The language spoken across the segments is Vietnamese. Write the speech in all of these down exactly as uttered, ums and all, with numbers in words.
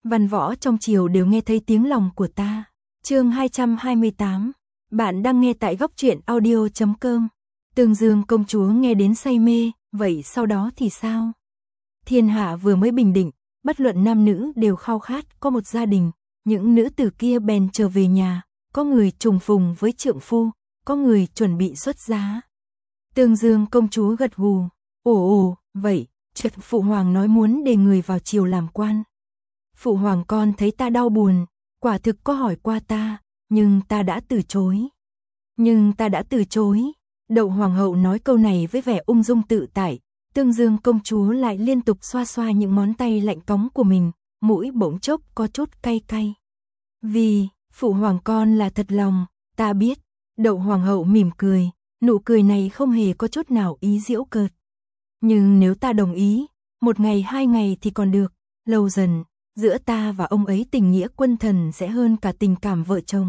Văn võ trong triều đều nghe thấy tiếng lòng của ta. Chương hai trăm hai mươi tám. Bạn đang nghe tại góc truyện audio chấm com. Tương Dương công chúa nghe đến say mê, vậy sau đó thì sao? Thiên hạ vừa mới bình định, bất luận nam nữ đều khao khát có một gia đình, những nữ tử kia bèn trở về nhà, có người trùng phùng với trượng phu, có người chuẩn bị xuất giá. Tương Dương công chúa gật gù, ồ ồ, vậy, chuyện phụ hoàng nói muốn để người vào triều làm quan. Phụ hoàng con thấy ta đau buồn, quả thực có hỏi qua ta, nhưng ta đã từ chối. Nhưng ta đã từ chối. Đậu hoàng hậu nói câu này với vẻ ung dung tự tại, Tương Dương công chúa lại liên tục xoa xoa những ngón tay lạnh cóng của mình, mũi bỗng chốc có chút cay cay. Vì, phụ hoàng con là thật lòng, ta biết. Đậu hoàng hậu mỉm cười, nụ cười này không hề có chút nào ý giễu cợt. Nhưng nếu ta đồng ý, một ngày hai ngày thì còn được, lâu dần, giữa ta và ông ấy tình nghĩa quân thần sẽ hơn cả tình cảm vợ chồng.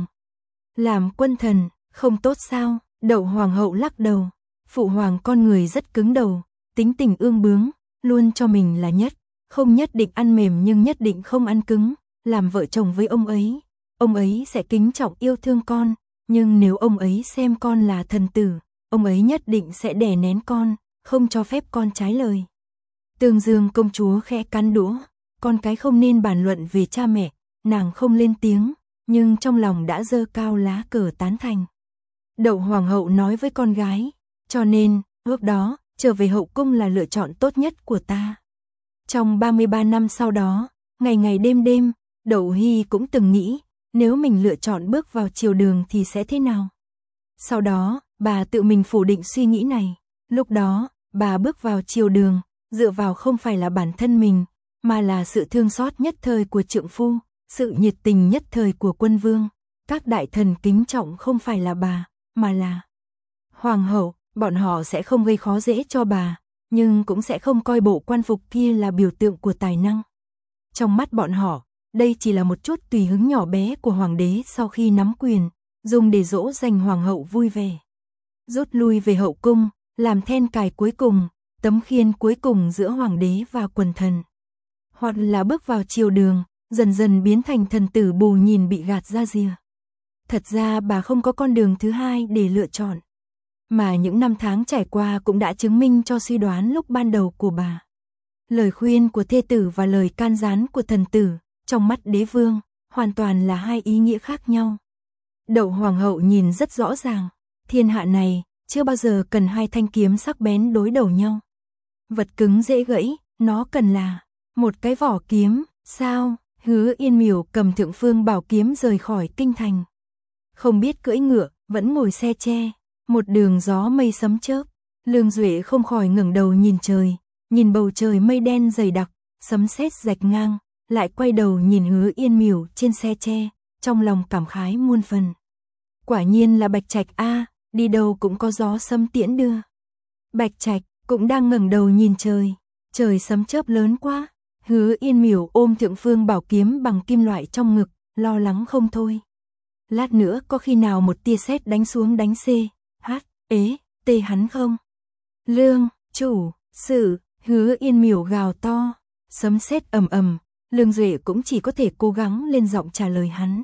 Làm quân thần, không tốt sao? Đậu hoàng hậu lắc đầu, phụ hoàng con người rất cứng đầu, tính tình ương bướng, luôn cho mình là nhất, không nhất định ăn mềm nhưng nhất định không ăn cứng, làm vợ chồng với ông ấy, ông ấy sẽ kính trọng yêu thương con, nhưng nếu ông ấy xem con là thần tử, ông ấy nhất định sẽ đè nén con, không cho phép con trái lời. Tương Dương công chúa khẽ cắn đũa, con cái không nên bàn luận về cha mẹ, nàng không lên tiếng, nhưng trong lòng đã giơ cao lá cờ tán thành. Đậu hoàng hậu nói với con gái, cho nên, lúc đó, trở về hậu cung là lựa chọn tốt nhất của ta. Trong ba mươi ba năm sau đó, ngày ngày đêm đêm, Đậu Hy cũng từng nghĩ, nếu mình lựa chọn bước vào triều đường thì sẽ thế nào? Sau đó, bà tự mình phủ định suy nghĩ này. Lúc đó, bà bước vào triều đường, dựa vào không phải là bản thân mình, mà là sự thương xót nhất thời của trượng phu, sự nhiệt tình nhất thời của quân vương. Các đại thần kính trọng không phải là bà, mà là hoàng hậu. Bọn họ sẽ không gây khó dễ cho bà, nhưng cũng sẽ không coi bộ quan phục kia là biểu tượng của tài năng. Trong mắt bọn họ, đây chỉ là một chút tùy hứng nhỏ bé của hoàng đế sau khi nắm quyền, dùng để dỗ dành hoàng hậu vui vẻ. Rút lui về hậu cung, làm then cài cuối cùng, tấm khiên cuối cùng giữa hoàng đế và quần thần. Hoặc là bước vào triều đường, dần dần biến thành thần tử bù nhìn bị gạt ra rìa. Thật ra bà không có con đường thứ hai để lựa chọn. Mà những năm tháng trải qua cũng đã chứng minh cho suy đoán lúc ban đầu của bà. Lời khuyên của thê tử và lời can gián của thần tử, trong mắt đế vương, hoàn toàn là hai ý nghĩa khác nhau. Đậu hoàng hậu nhìn rất rõ ràng, thiên hạ này, chưa bao giờ cần hai thanh kiếm sắc bén đối đầu nhau. Vật cứng dễ gãy, nó cần là một cái vỏ kiếm, sao? Hứa Yên Miểu cầm Thượng Phương bảo kiếm rời khỏi kinh thành. Không biết cưỡi ngựa, vẫn ngồi xe tre. Một đường gió mây sấm chớp, Lương Duệ không khỏi ngẩng đầu nhìn trời, nhìn bầu trời mây đen dày đặc, sấm sét rạch ngang, lại quay đầu nhìn Hứa Yên Miểu trên xe tre, trong lòng cảm khái muôn phần. Quả nhiên là Bạch Trạch a, đi đâu cũng có gió sấm tiễn đưa. Bạch Trạch cũng đang ngẩng đầu nhìn trời, trời sấm chớp lớn quá. Hứa Yên Miểu ôm Thượng Phương bảo kiếm bằng kim loại trong ngực, lo lắng không thôi. Lát nữa có khi nào một tia sét đánh xuống đánh xê. Hát, ế, tê hắn không? Lương, chủ, sự, Hứa Yên Miểu gào to, sấm sét ầm ầm, Lương Duệ cũng chỉ có thể cố gắng lên giọng trả lời hắn.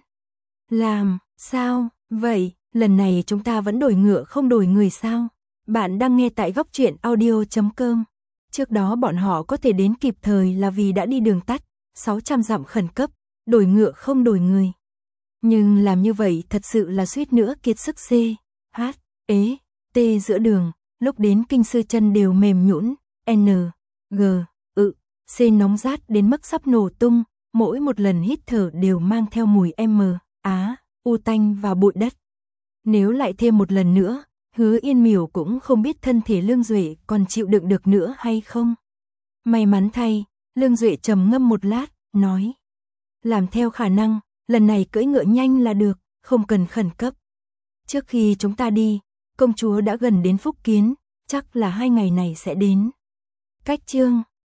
Làm, sao, vậy, lần này chúng ta vẫn đổi ngựa không đổi người sao? Bạn đang nghe tại góc truyện audio chấm com. Trước đó bọn họ có thể đến kịp thời là vì đã đi đường tắt, sáu trăm dặm khẩn cấp, đổi ngựa không đổi người. Nhưng làm như vậy thật sự là suýt nữa kiệt sức xê. Hát. Ế, tê giữa đường, lúc đến kinh sư chân đều mềm nhũn, N, G, ự, C nóng rát đến mức sắp nổ tung, mỗi một lần hít thở đều mang theo mùi M, Á, U tanh và bụi đất. Nếu lại thêm một lần nữa, Hứa Yên Miểu cũng không biết thân thể Lương Duệ còn chịu đựng được nữa hay không. May mắn thay, Lương Duệ trầm ngâm một lát, nói. Làm theo khả năng, lần này cưỡi ngựa nhanh là được, không cần khẩn cấp. Trước khi chúng ta đi, công chúa đã gần đến Phúc Kiến, chắc là hai ngày này sẽ đến. Cách chương